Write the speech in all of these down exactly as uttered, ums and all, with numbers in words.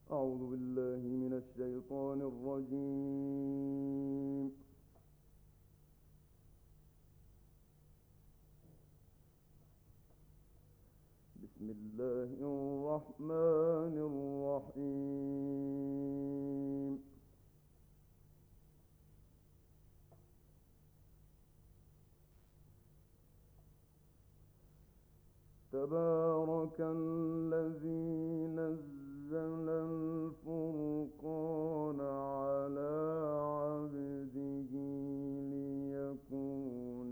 أعوذ بالله من الشيطان الرجيم. بسم الله الرحمن الرحيم. تبارك الذي نزل الفرقان على عبده ليكون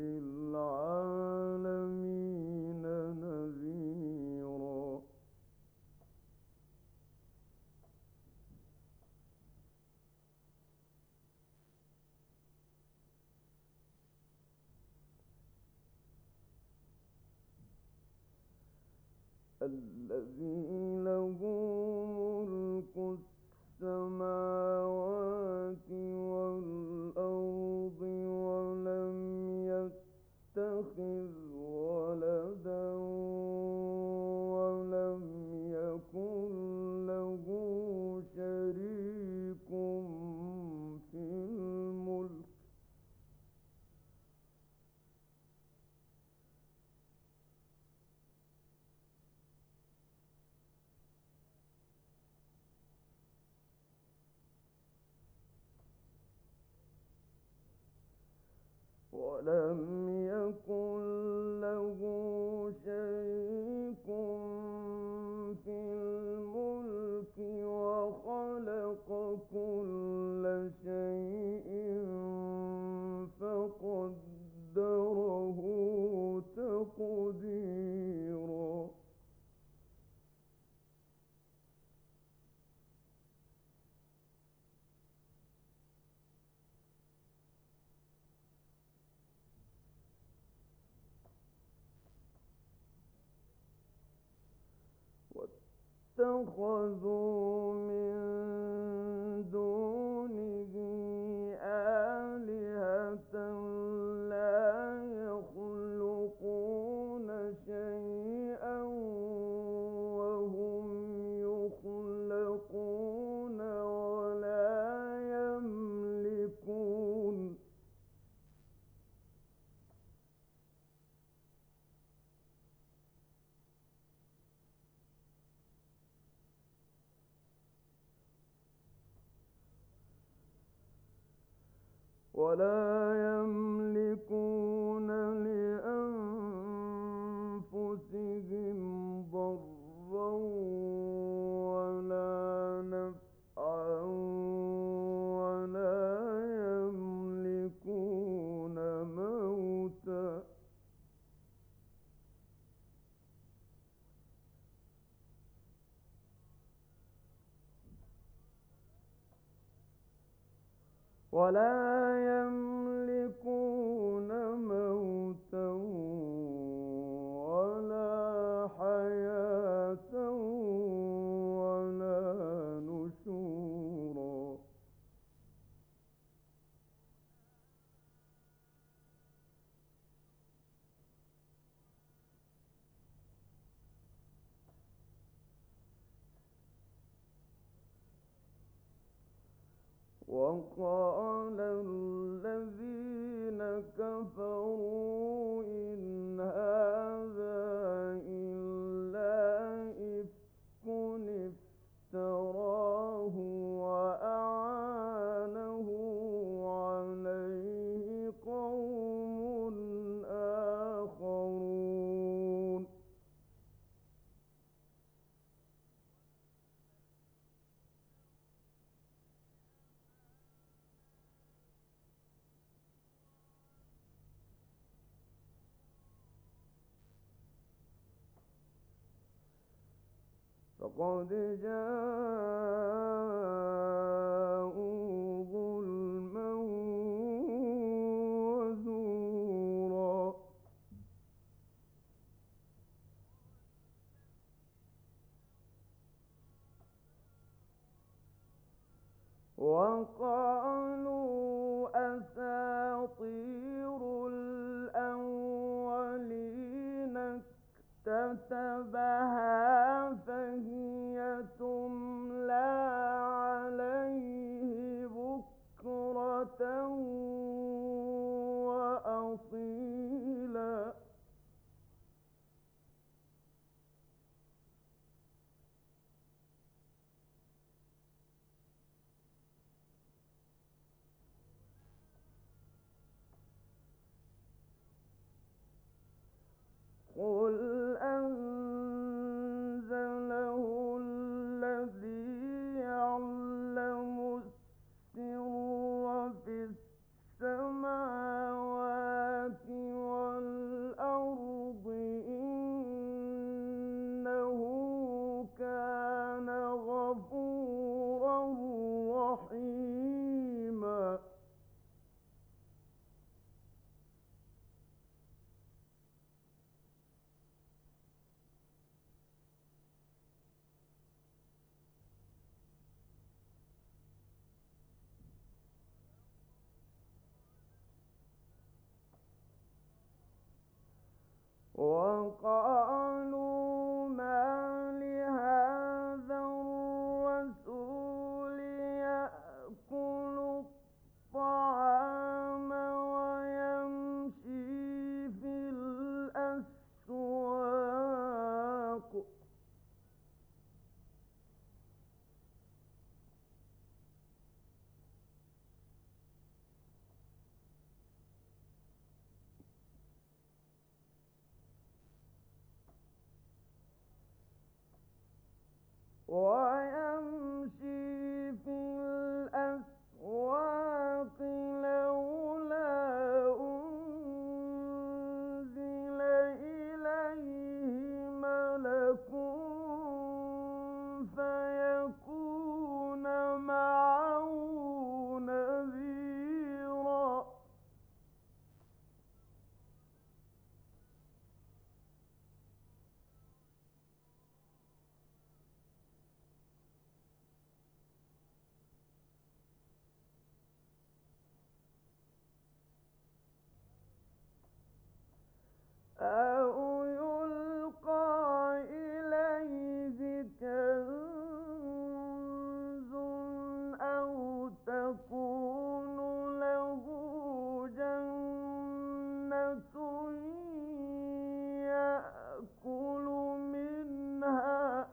للعالمين نذيرا. الذي له ملك السماوات والأرض ولم يتخذ ولدا ولم يكن له شريك في الملك ولم يكن له شريك في الملك وخلق كل شيء فقدره تقديرا. واتخذوا من دونه آلهة لا يخلقون شيئا وهم يخلقون ولا يملكون ولا يملكون لأنفسهم ضرا ولا نفعا ولا يملكون موتا ولا يملكون موتا ولا حياة ولا نشورا. وقال الذين كفروا إن هذا إلا إفك افتراه وأعانه عليه قوم آخرون. فقد جاءوا ظلما وزورا. وقالوا أساطير الأولين كتبها فهي تملى عليه بكرة وأصيلا قل أنزله الذي يعلم السر في السماوات والأرض إنه كان غفورا رحيما وقالوا ما لهذا الرسول يأكل الطعام ويمشي في الأسواق ويمشي في الأسواق لولا أنزل إليه ملك فيكون معه نذيرا أو يلقى إليه كنز أو تكون له جنة يأكل منها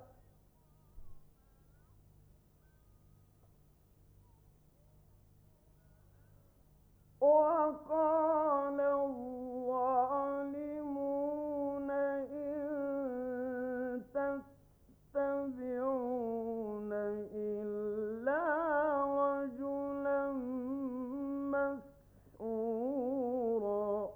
وقال الظالمون إن تتبعون إلا رجلا مسحورا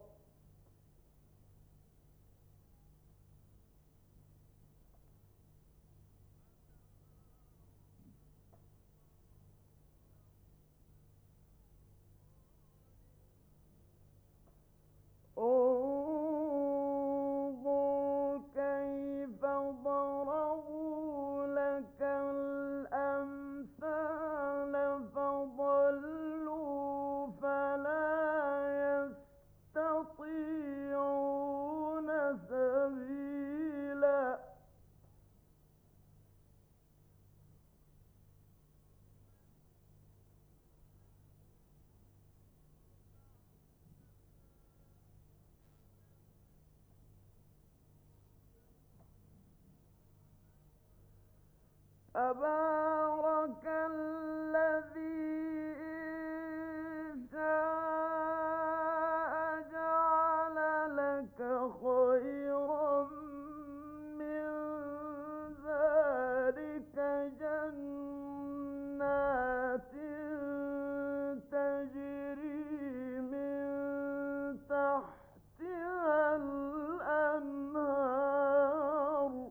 انظر كيف ضربوا لك الأمثال فضلوا فلا يستطيعون سبيلا تبارك الذي إن شاء جعل لك خيرا من ذلك جنات تجري من تحتها الأنهار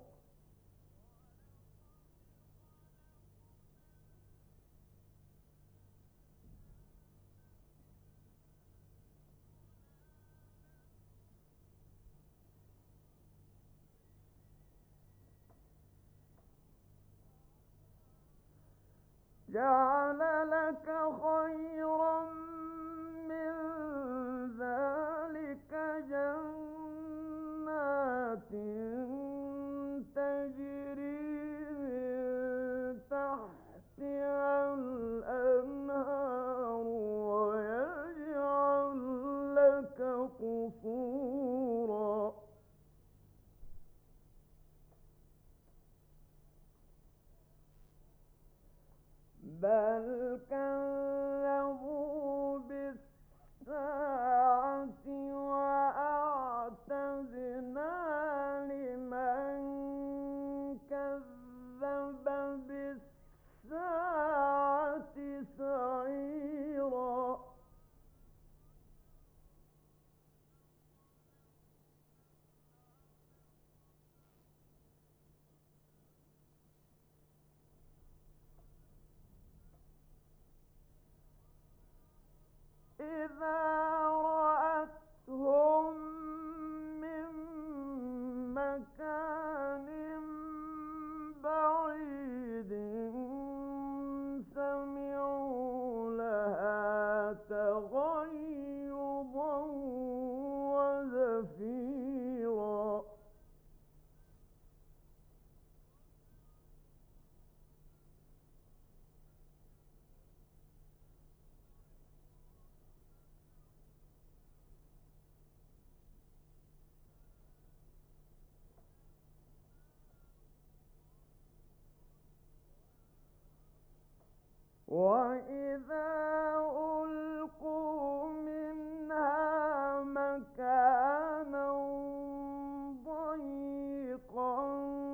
جعل لك خيرا من ذلك جنات بل كذبوا بالساعة وأعتدنا لمن كذب بالساعة سعيرا إذا رأتهم من مكان بعيد سمعوا لها تغيظا وزفيرا وإذا ألقوا منها مكانا ضيقا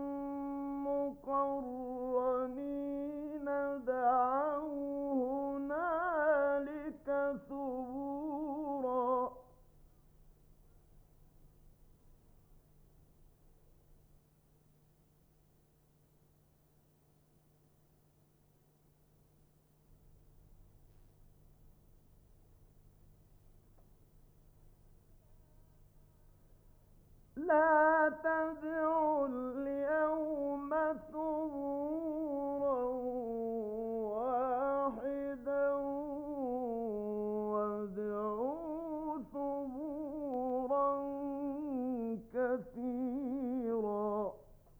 مقرنين دعوا هنالك ثبورا لا تدعوا اليوم ثبورا واحدا وادعوا ثبورا كثيرا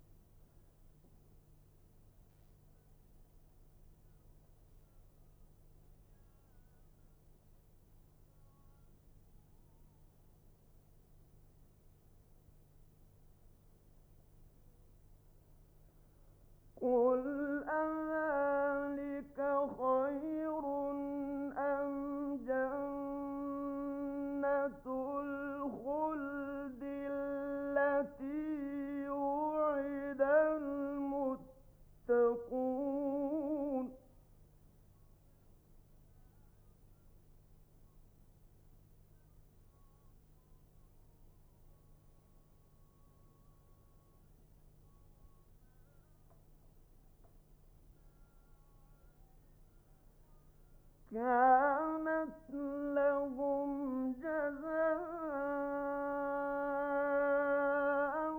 قل أذلك خير أم جنة الخلد التي وعد المتقون كانت لهم جزاء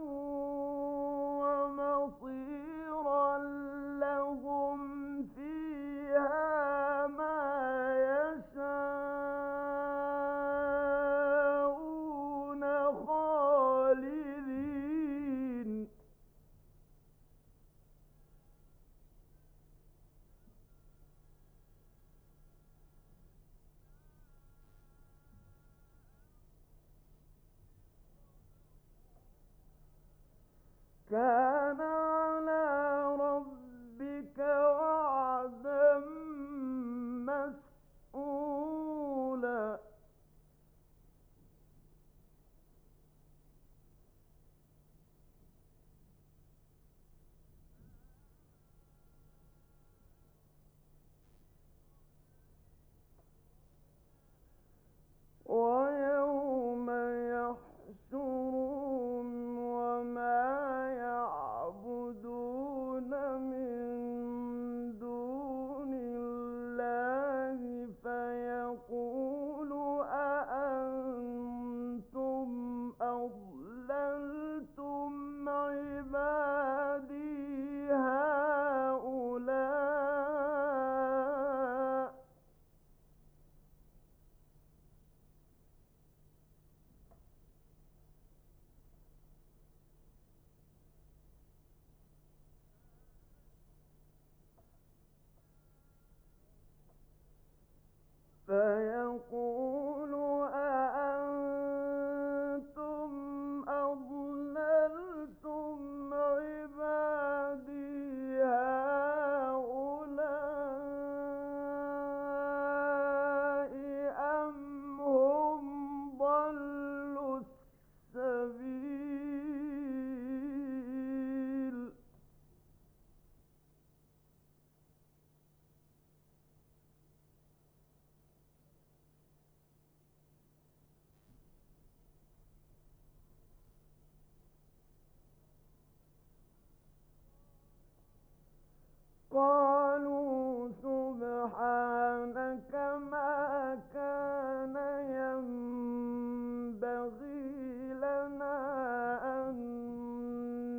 ومصيرا لهم فيها ما يشاءون خالدين كان على ربك وعدا مسئولا ويوم يحشرهم وما يعلمون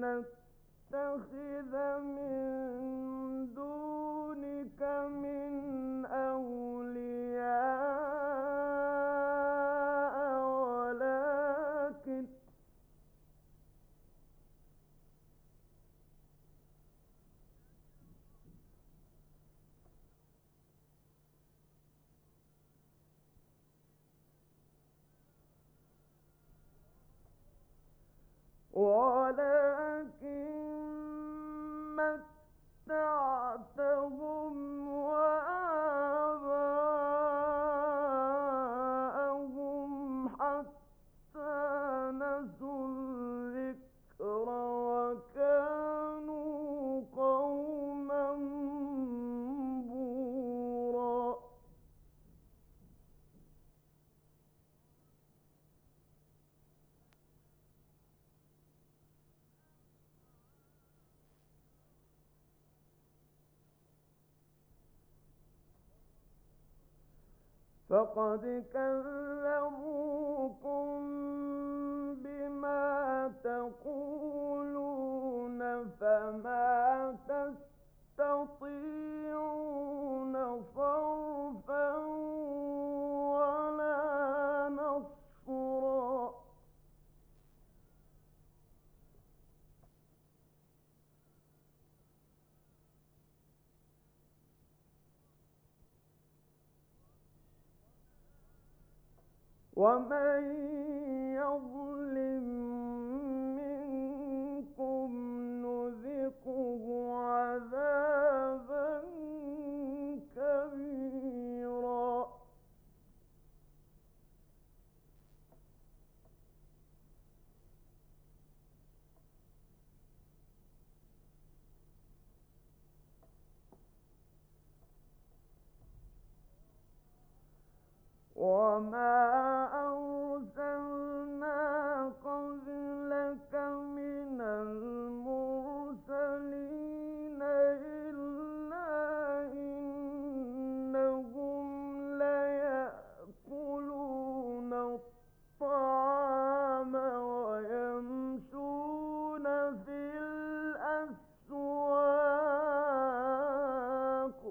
نتخذ من دونك من أولياء ولكن ولكن متعتهم وآباءهم حتى نسوا الذكر وكانوا قوما بورا. فقد كذبوكم بما تقولون فما تستطيعون صرفا ولا نصرا. ومن يظلم منكم نذقه عذابا كبيرا. وما أرسلنا قبلك من المرسلين إلا إنهم ليأكلون الطعام ويمشون في الأسواق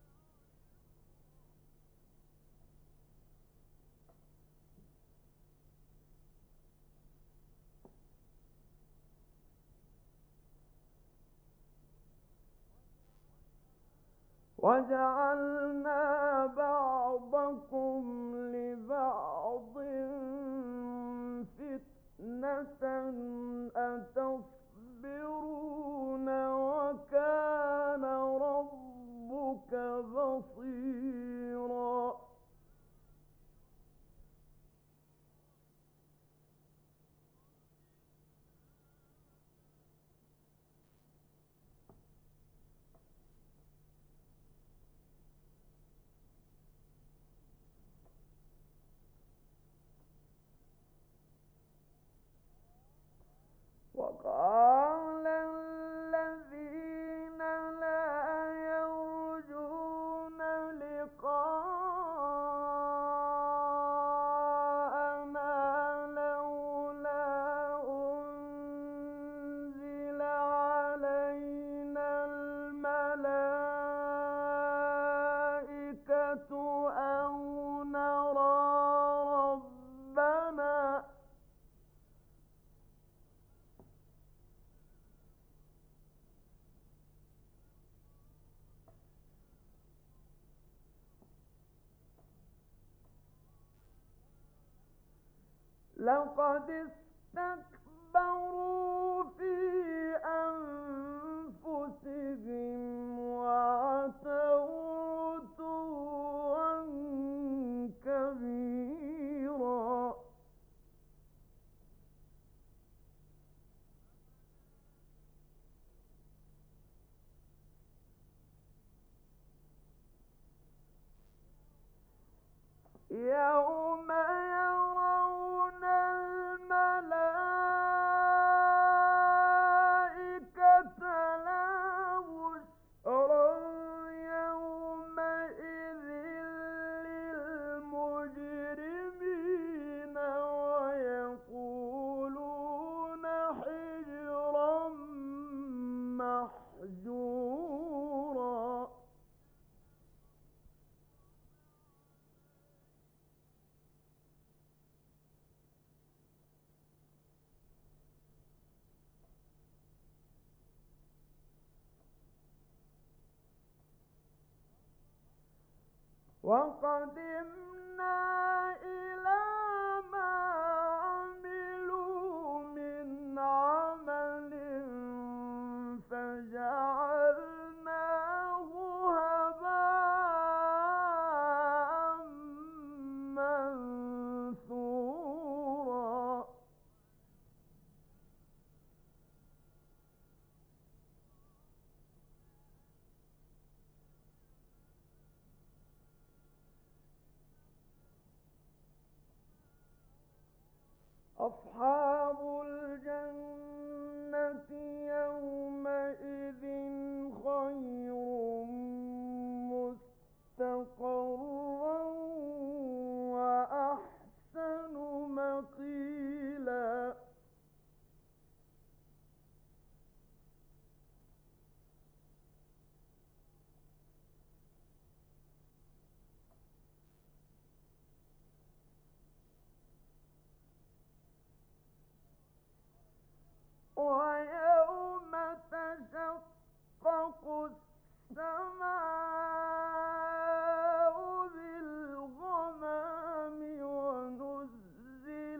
وجعلنا بعضكم لبعض فتنة أتصبرون وكان ربك بصيرا. وقال الذين لا يرجون لقاءنا لولا أنزل علينا الملائكة أو نرى ربنا لقد استكبروا في أنفسهم وعتوا عتوا كبيرا. يوم يرون الملائكة وقدمنا إلى ما عملوا من عمل فجعلناه هباء منثورا. أصحاب الجنة يومئذ خير مستقرا وأحسن مقيلا. ويوم تشقق السماء بالغمام ونزل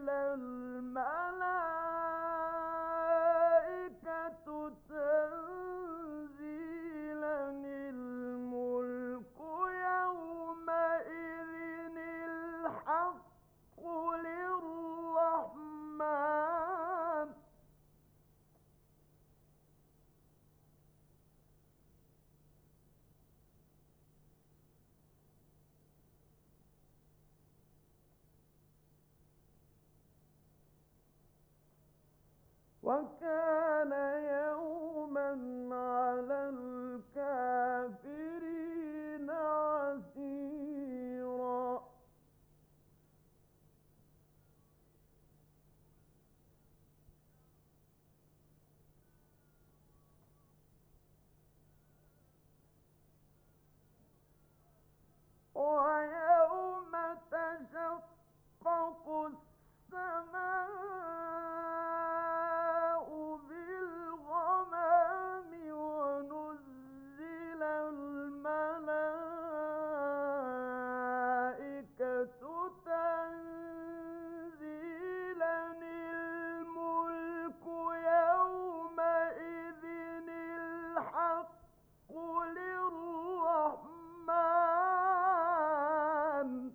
الملائكة تنزيلا الملك يومئذ الحق للرحمن. وكان يوما على الكافرين عسيرا. ويوم تشقق السماء بالغمام ونزل الملائكة تنزيلا الملك يومئذ الحق للرحمن.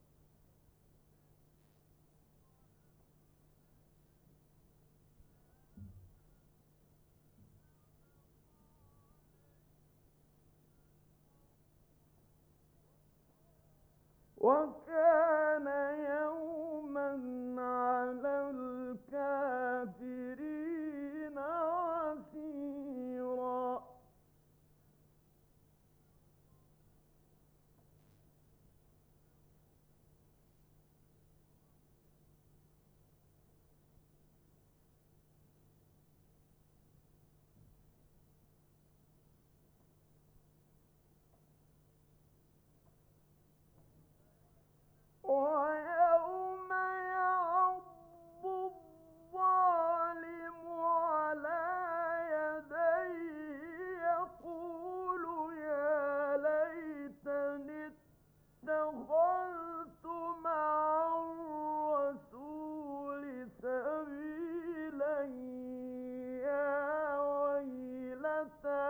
وكان يوما على الكافرين عسيرا. ويوم يعض الظالم على يديه يقول يا ليتني اتخذت مع الرسول سبيلا يا ويلتى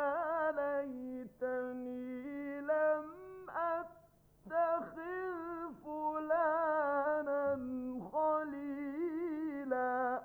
ليتني لم أتخذ فلانا خليلا.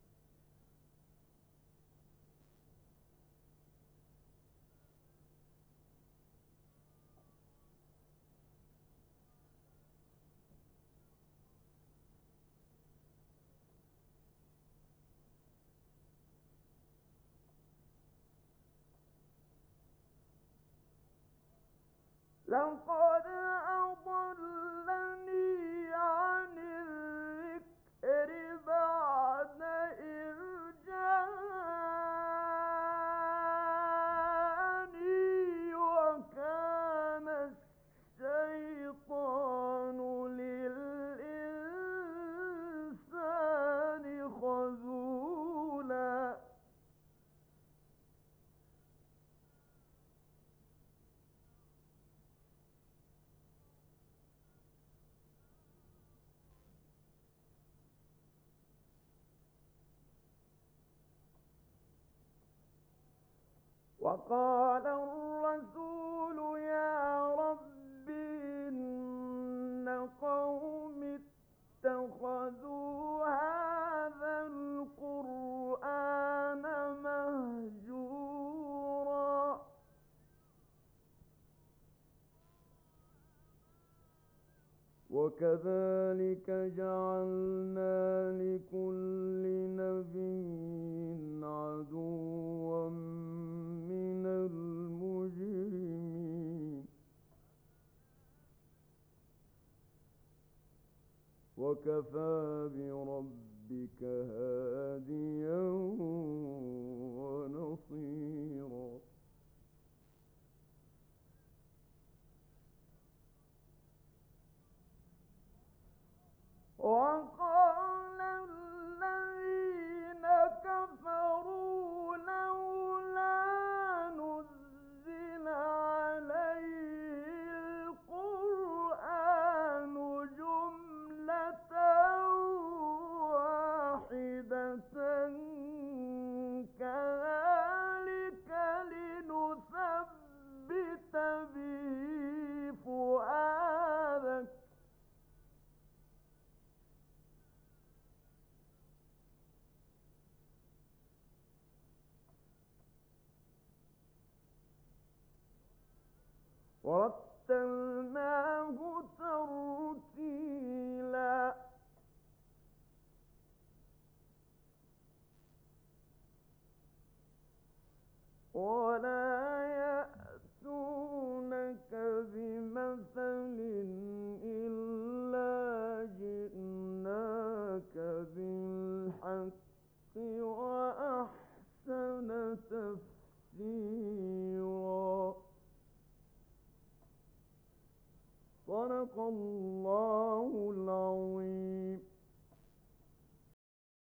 لقد أضلني عن الذكر بعد إذ جاءني وكان الشيطان للإنسان خذولا. وقال الرسول يا رب إن قوم اتخذوا هذا القرآن مهجورا وكذلك جعلنا لكل نبي عدوا من المجرمين وكفى بربك هاديا ونصيرا وقال الذين كفروا لولا نزل عليه القرآن جملة واحدة كذلك لنثبت به فؤادك ورتلناه ترتيلا ولا يأتونك بمثل إلا جئناك بالحق وأحسن تفسيرا صدق الله العظيم.